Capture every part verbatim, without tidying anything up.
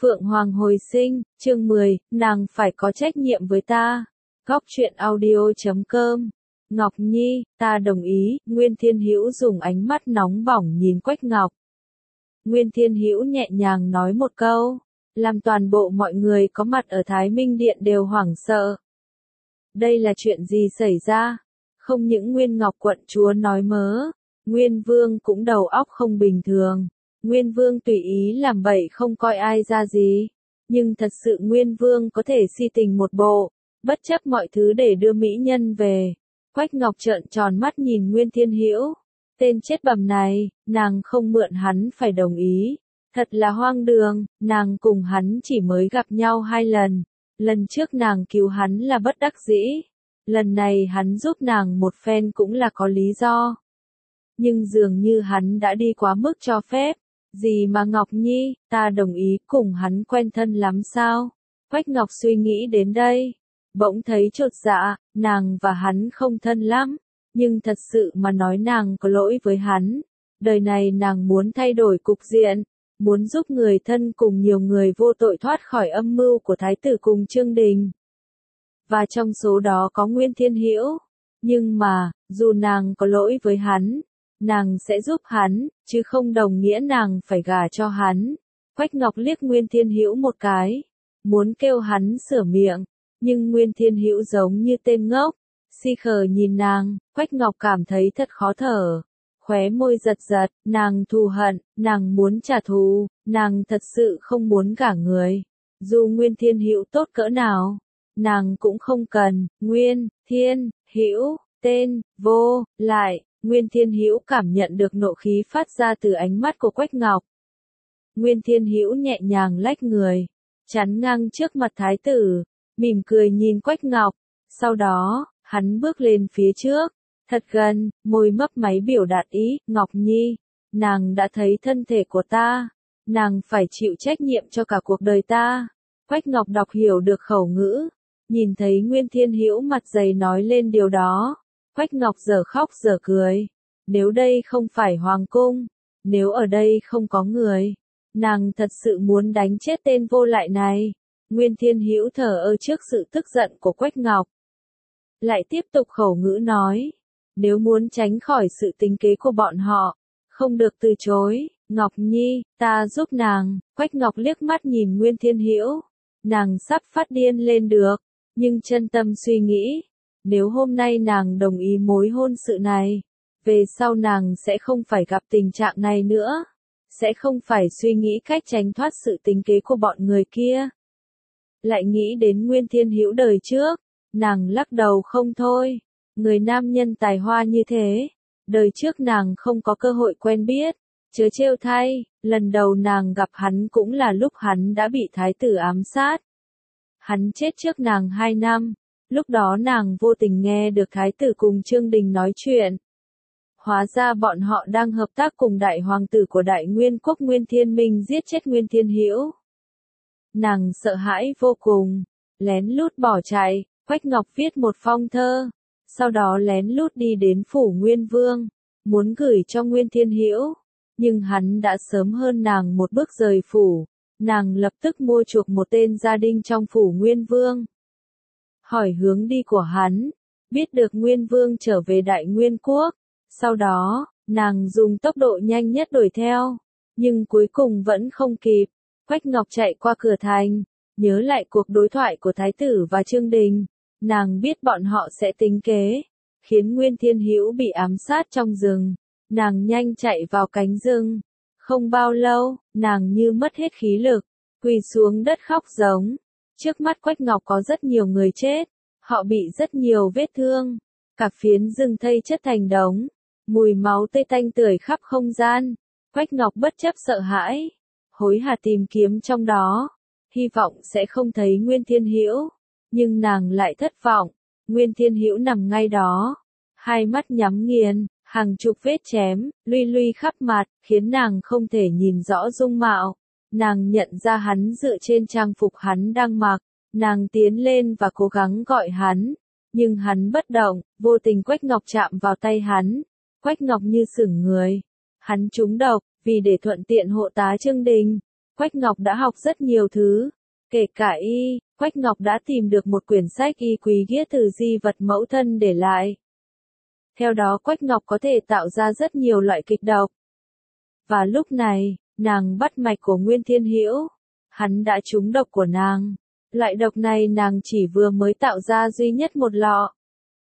Phượng Hoàng hồi sinh, chương mười, nàng phải có trách nhiệm với ta. Góc truyện audio chấm com. Ngọc Nhi, ta đồng ý, Nguyên Thiên Hữu dùng ánh mắt nóng bỏng nhìn Quách Ngọc. Nguyên Thiên Hữu nhẹ nhàng nói một câu, làm toàn bộ mọi người có mặt ở Thái Minh Điện đều hoảng sợ. Đây là chuyện gì xảy ra? Không những Nguyên Ngọc quận chúa nói mớ, Nguyên Vương cũng đầu óc không bình thường. Nguyên Vương tùy ý làm bậy không coi ai ra gì, nhưng thật sự Nguyên Vương có thể si tình một bộ, bất chấp mọi thứ để đưa mỹ nhân về. Quách Ngọc trợn tròn mắt nhìn Nguyên Thiên Hữu, tên chết bầm này, nàng không mượn hắn phải đồng ý, thật là hoang đường, nàng cùng hắn chỉ mới gặp nhau hai lần, lần trước nàng cứu hắn là bất đắc dĩ, lần này hắn giúp nàng một phen cũng là có lý do. Nhưng dường như hắn đã đi quá mức cho phép. Gì mà Ngọc Nhi, ta đồng ý cùng hắn quen thân lắm sao? Quách Ngọc suy nghĩ đến đây, bỗng thấy chột dạ, nàng và hắn không thân lắm, nhưng thật sự mà nói nàng có lỗi với hắn. Đời này nàng muốn thay đổi cục diện, muốn giúp người thân cùng nhiều người vô tội thoát khỏi âm mưu của Thái tử cùng Chương Đình. Và trong số đó có Nguyên Thiên Hữu. Nhưng mà, dù nàng có lỗi với hắn, nàng sẽ giúp hắn, chứ không đồng nghĩa nàng phải gả cho hắn. Quách Ngọc liếc Nguyên Thiên Hữu một cái, muốn kêu hắn sửa miệng, nhưng Nguyên Thiên Hữu giống như tên ngốc, si khờ nhìn nàng. Quách Ngọc cảm thấy thật khó thở, khóe môi giật giật, nàng thù hận, nàng muốn trả thù, nàng thật sự không muốn gả người. Dù Nguyên Thiên Hữu tốt cỡ nào, nàng cũng không cần. Nguyên Thiên Hữu, tên vô lại. Nguyên Thiên Hữu cảm nhận được nộ khí phát ra từ ánh mắt của Quách Ngọc. Nguyên Thiên Hữu nhẹ nhàng lách người, chắn ngang trước mặt thái tử, mỉm cười nhìn Quách Ngọc, sau đó, hắn bước lên phía trước, thật gần, môi mấp máy biểu đạt ý, Ngọc Nhi, nàng đã thấy thân thể của ta, nàng phải chịu trách nhiệm cho cả cuộc đời ta. Quách Ngọc đọc hiểu được khẩu ngữ, nhìn thấy Nguyên Thiên Hữu mặt dày nói lên điều đó. Quách Ngọc giờ khóc giờ cười, nếu đây không phải hoàng cung, nếu ở đây không có người, nàng thật sự muốn đánh chết tên vô lại này. Nguyên Thiên Hữu thờ ơ trước sự tức giận của Quách Ngọc, lại tiếp tục khẩu ngữ nói, nếu muốn tránh khỏi sự tính kế của bọn họ, không được từ chối. Ngọc Nhi, ta giúp nàng. Quách Ngọc liếc mắt nhìn Nguyên Thiên Hữu, nàng sắp phát điên lên được, nhưng chân tâm suy nghĩ, nếu hôm nay nàng đồng ý mối hôn sự này, về sau nàng sẽ không phải gặp tình trạng này nữa, sẽ không phải suy nghĩ cách tránh thoát sự tính kế của bọn người kia. Lại nghĩ đến Nguyên Thiên Hữu đời trước, nàng lắc đầu không thôi, người nam nhân tài hoa như thế, đời trước nàng không có cơ hội quen biết, chớ trêu thay, lần đầu nàng gặp hắn cũng là lúc hắn đã bị thái tử ám sát. Hắn chết trước nàng hai năm. Lúc đó nàng vô tình nghe được thái tử cùng Chương Đình nói chuyện. Hóa ra bọn họ đang hợp tác cùng đại hoàng tử của Đại Nguyên quốc Nguyên Thiên Minh giết chết Nguyên Thiên Hữu. Nàng sợ hãi vô cùng, lén lút bỏ chạy. Quách Ngọc viết một phong thơ, sau đó lén lút đi đến phủ Nguyên Vương, muốn gửi cho Nguyên Thiên Hữu, nhưng hắn đã sớm hơn nàng một bước rời phủ. Nàng lập tức mua chuộc một tên gia đình trong phủ Nguyên Vương, hỏi hướng đi của hắn, biết được Nguyên Vương trở về Đại Nguyên quốc, sau đó, nàng dùng tốc độ nhanh nhất đuổi theo, nhưng cuối cùng vẫn không kịp. Quách Ngọc chạy qua cửa thành, nhớ lại cuộc đối thoại của thái tử và Chương Đình, nàng biết bọn họ sẽ tính kế, khiến Nguyên Thiên Hữu bị ám sát trong rừng, nàng nhanh chạy vào cánh rừng, không bao lâu, nàng như mất hết khí lực, quỳ xuống đất khóc giống. Trước mắt Quách Ngọc có rất nhiều người chết, họ bị rất nhiều vết thương, cả phiến rừng thây chất thành đống, mùi máu tươi tanh tưởi khắp không gian. Quách Ngọc bất chấp sợ hãi, hối hả tìm kiếm trong đó, hy vọng sẽ không thấy Nguyên Thiên Hữu, nhưng nàng lại thất vọng. Nguyên Thiên Hữu nằm ngay đó, hai mắt nhắm nghiền, hàng chục vết chém, luy luy khắp mặt, khiến nàng không thể nhìn rõ dung mạo. Nàng nhận ra hắn dựa trên trang phục hắn đang mặc, nàng tiến lên và cố gắng gọi hắn, nhưng hắn bất động. Vô tình Quách Ngọc chạm vào tay hắn, Quách Ngọc như sửng người, hắn trúng độc, vì để thuận tiện hộ tá Chương Đình, Quách Ngọc đã học rất nhiều thứ, kể cả y, Quách Ngọc đã tìm được một quyển sách y quý ghét từ di vật mẫu thân để lại. Theo đó Quách Ngọc có thể tạo ra rất nhiều loại kịch độc. Và lúc này, nàng bắt mạch của Nguyên Thiên Hữu, hắn đã trúng độc của nàng. Loại độc này nàng chỉ vừa mới tạo ra duy nhất một lọ.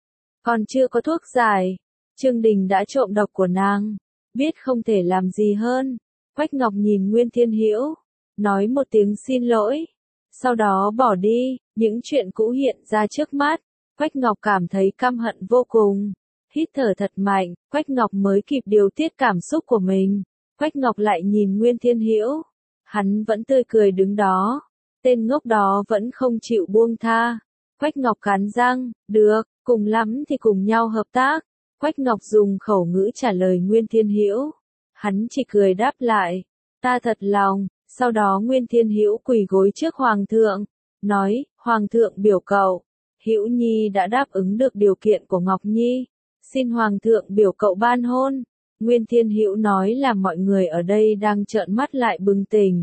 Còn chưa có thuốc giải, Trương Đình đã trộm độc của nàng, biết không thể làm gì hơn. Quách Ngọc nhìn Nguyên Thiên Hữu, nói một tiếng xin lỗi, sau đó bỏ đi, những chuyện cũ hiện ra trước mắt. Quách Ngọc cảm thấy căm hận vô cùng, hít thở thật mạnh, Quách Ngọc mới kịp điều tiết cảm xúc của mình. Quách Ngọc lại nhìn Nguyên Thiên Hữu, hắn vẫn tươi cười đứng đó, tên ngốc đó vẫn không chịu buông tha. Quách Ngọc cắn răng, được, cùng lắm thì cùng nhau hợp tác. Quách Ngọc dùng khẩu ngữ trả lời Nguyên Thiên Hữu, hắn chỉ cười đáp lại, ta thật lòng. Sau đó Nguyên Thiên Hữu quỳ gối trước Hoàng thượng, nói, Hoàng thượng biểu cậu, Hữu Nhi đã đáp ứng được điều kiện của Ngọc Nhi, xin Hoàng thượng biểu cậu ban hôn. Nguyên Thiên Hữu nói là mọi người ở đây đang trợn mắt lại bừng tỉnh.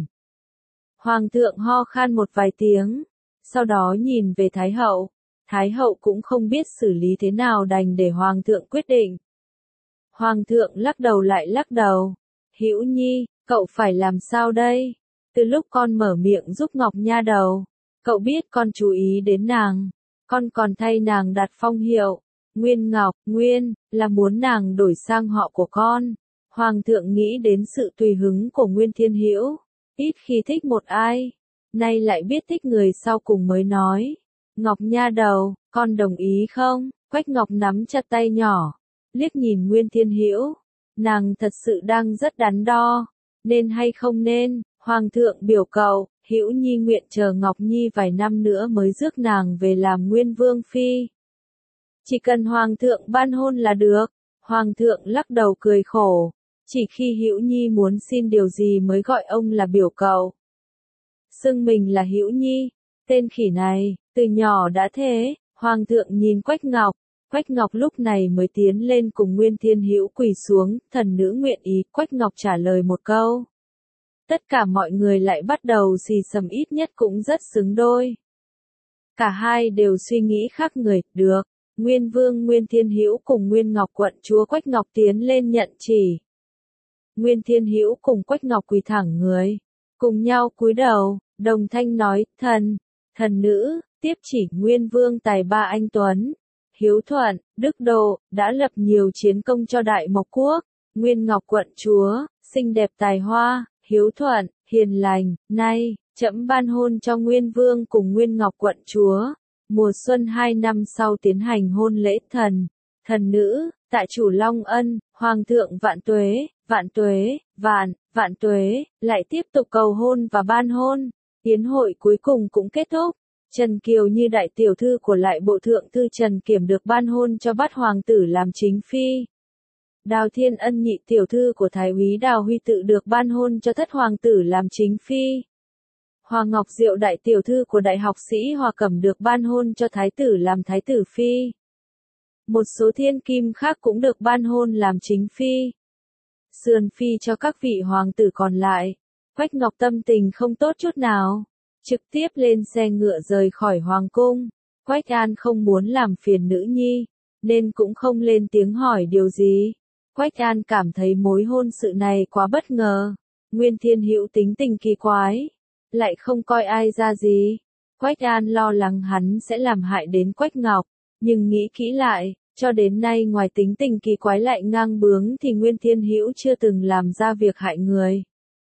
Hoàng thượng ho khan một vài tiếng, sau đó nhìn về Thái hậu, Thái hậu cũng không biết xử lý thế nào đành để Hoàng thượng quyết định. Hoàng thượng lắc đầu lại lắc đầu, Hữu Nhi, cậu phải làm sao đây? Từ lúc con mở miệng giúp Ngọc nha đầu, cậu biết con chú ý đến nàng, con còn thay nàng đặt phong hiệu, Nguyên Ngọc, Nguyên, là muốn nàng đổi sang họ của con. Hoàng thượng nghĩ đến sự tùy hứng của Nguyên Thiên Hữu, ít khi thích một ai, nay lại biết thích người sau cùng mới nói, Ngọc nha đầu, con đồng ý không? Quách Ngọc nắm chặt tay nhỏ, liếc nhìn Nguyên Thiên Hữu, nàng thật sự đang rất đắn đo, nên hay không nên. Hoàng thượng biểu cậu, Hữu Nhi nguyện chờ Ngọc Nhi vài năm nữa mới rước nàng về làm Nguyên Vương Phi. Chỉ cần Hoàng thượng ban hôn là được. Hoàng thượng lắc đầu cười khổ, chỉ khi Hữu Nhi muốn xin điều gì mới gọi ông là biểu cậu. Xưng mình là Hữu Nhi, tên khỉ này, từ nhỏ đã thế. Hoàng thượng nhìn Quách Ngọc, Quách Ngọc lúc này mới tiến lên cùng Nguyên Thiên Hữu quỳ xuống, thần nữ nguyện ý. Quách Ngọc trả lời một câu. Tất cả mọi người lại bắt đầu xì xầm, ít nhất cũng rất xứng đôi. Cả hai đều suy nghĩ khác người, được. Nguyên Vương Nguyên Thiên Hữu cùng Nguyên Ngọc quận chúa Quách Ngọc tiến lên nhận chỉ. Nguyên Thiên Hữu cùng Quách Ngọc quỳ thẳng người, cùng nhau cúi đầu, đồng thanh nói, thần, thần nữ, tiếp chỉ Nguyên Vương tài ba anh tuấn, hiếu thuận, đức độ, đã lập nhiều chiến công cho Đại Mộc Quốc. Nguyên Ngọc quận chúa, xinh đẹp tài hoa, hiếu thuận, hiền lành, nay, trẫm ban hôn cho Nguyên Vương cùng Nguyên Ngọc quận chúa. Mùa xuân hai năm sau tiến hành hôn lễ. Thần, thần nữ, tại chủ Long Ân, Hoàng thượng vạn tuế, vạn tuế, vạn, vạn tuế, lại tiếp tục cầu hôn và ban hôn. Yến hội cuối cùng cũng kết thúc. Trần Kiều Như đại tiểu thư của lại bộ thượng thư Trần Kiểm được ban hôn cho Bát hoàng tử làm chính phi. Đào Thiên Ân nhị tiểu thư của Thái úy Đào Huy Tự được ban hôn cho Thất hoàng tử làm chính phi. Hoàng Ngọc Diệu đại tiểu thư của Đại học sĩ Hòa Cẩm được ban hôn cho Thái tử làm Thái tử phi. Một số thiên kim khác cũng được ban hôn làm chính phi. Sườn phi cho các vị hoàng tử còn lại. Quách Ngọc tâm tình không tốt chút nào, trực tiếp lên xe ngựa rời khỏi hoàng cung. Quách An không muốn làm phiền nữ nhi, nên cũng không lên tiếng hỏi điều gì. Quách An cảm thấy mối hôn sự này quá bất ngờ. Nguyên Thiên Hữu tính tình kỳ quái, lại không coi ai ra gì. Quách An lo lắng hắn sẽ làm hại đến Quách Ngọc, nhưng nghĩ kỹ lại, cho đến nay ngoài tính tình kỳ quái lại ngang bướng thì Nguyên Thiên Hữu chưa từng làm ra việc hại người.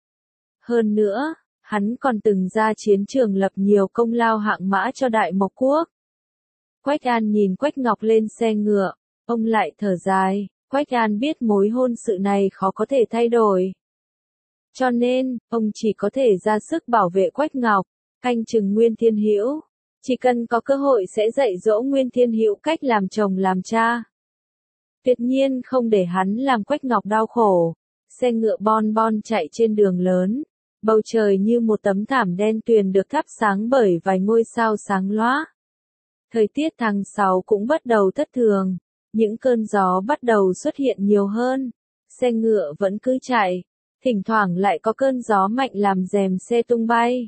Hơn nữa, hắn còn từng ra chiến trường lập nhiều công lao hạng mã cho Đại Mộc Quốc. Quách An nhìn Quách Ngọc lên xe ngựa, ông lại thở dài. Quách An biết mối hôn sự này khó có thể thay đổi. Cho nên, ông chỉ có thể ra sức bảo vệ Quách Ngọc, canh chừng Nguyên Thiên Hữu. Chỉ cần có cơ hội sẽ dạy dỗ Nguyên Thiên Hữu cách làm chồng làm cha. Tuyệt nhiên không để hắn làm Quách Ngọc đau khổ. Xe ngựa bon bon chạy trên đường lớn. Bầu trời như một tấm thảm đen tuyền được thắp sáng bởi vài ngôi sao sáng lóa. Thời tiết tháng sáu cũng bắt đầu thất thường. Những cơn gió bắt đầu xuất hiện nhiều hơn. Xe ngựa vẫn cứ chạy. thỉnh thoảng lại có cơn gió mạnh làm rèm xe tung bay.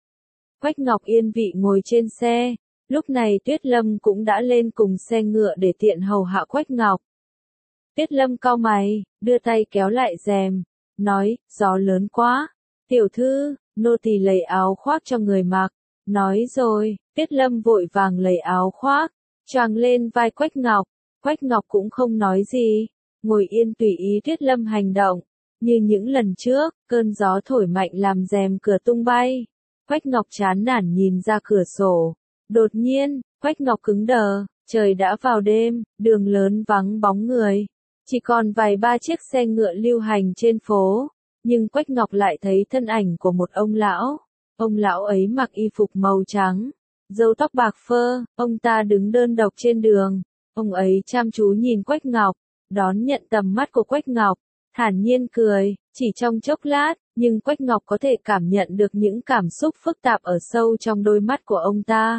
Quách Ngọc yên vị ngồi trên xe, lúc này Tuyết Lâm cũng đã lên cùng xe ngựa để tiện hầu hạ Quách Ngọc. Tuyết Lâm cau mày, đưa tay kéo lại rèm, nói, gió lớn quá. Tiểu thư, nô tỳ lấy áo khoác cho người mặc. Nói rồi, Tuyết Lâm vội vàng lấy áo khoác, choàng lên vai Quách Ngọc. Quách Ngọc cũng không nói gì, ngồi yên tùy ý Tuyết Lâm hành động. Như những lần trước, cơn gió thổi mạnh làm rèm cửa tung bay. Quách Ngọc chán nản nhìn ra cửa sổ. Đột nhiên, Quách Ngọc cứng đờ, trời đã vào đêm, đường lớn vắng bóng người. Chỉ còn vài ba chiếc xe ngựa lưu hành trên phố. Nhưng Quách Ngọc lại thấy thân ảnh của một ông lão. Ông lão ấy mặc y phục màu trắng, râu tóc bạc phơ, ông ta đứng đơn độc trên đường. Ông ấy chăm chú nhìn Quách Ngọc, đón nhận tầm mắt của Quách Ngọc, thản nhiên cười, chỉ trong chốc lát, nhưng Quách Ngọc có thể cảm nhận được những cảm xúc phức tạp ở sâu trong đôi mắt của ông ta.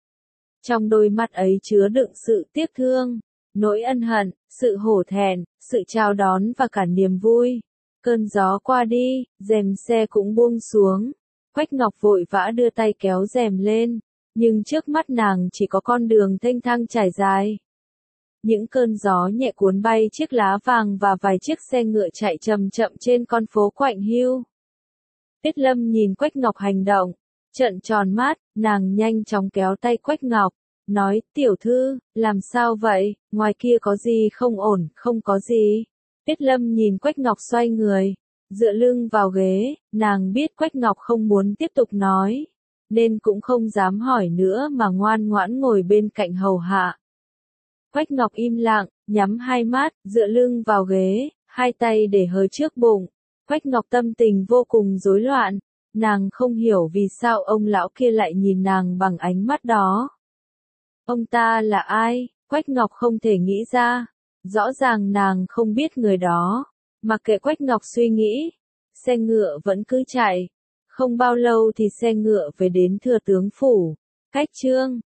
Trong đôi mắt ấy chứa đựng sự tiếc thương, nỗi ân hận, sự hổ thẹn, sự chào đón và cả niềm vui. Cơn gió qua đi, rèm xe cũng buông xuống. Quách Ngọc vội vã đưa tay kéo rèm lên, nhưng trước mắt nàng chỉ có con đường thênh thang trải dài. Những cơn gió nhẹ cuốn bay chiếc lá vàng và vài chiếc xe ngựa chạy chậm chậm trên con phố quạnh hiu. Tuyết Lâm nhìn Quách Ngọc hành động, trợn tròn mắt, nàng nhanh chóng kéo tay Quách Ngọc, nói, tiểu thư, làm sao vậy, ngoài kia có gì không ổn, không có gì. Tuyết Lâm nhìn Quách Ngọc xoay người, dựa lưng vào ghế, nàng biết Quách Ngọc không muốn tiếp tục nói, nên cũng không dám hỏi nữa mà ngoan ngoãn ngồi bên cạnh hầu hạ. Quách Ngọc im lặng, nhắm hai mắt, dựa lưng vào ghế, hai tay để hơi trước bụng. Quách Ngọc tâm tình vô cùng rối loạn, nàng không hiểu vì sao ông lão kia lại nhìn nàng bằng ánh mắt đó. Ông ta là ai? Quách Ngọc không thể nghĩ ra. Rõ ràng nàng không biết người đó. Mặc kệ Quách Ngọc suy nghĩ, xe ngựa vẫn cứ chạy. Không bao lâu thì xe ngựa về đến Thừa Tướng Phủ. Cách chương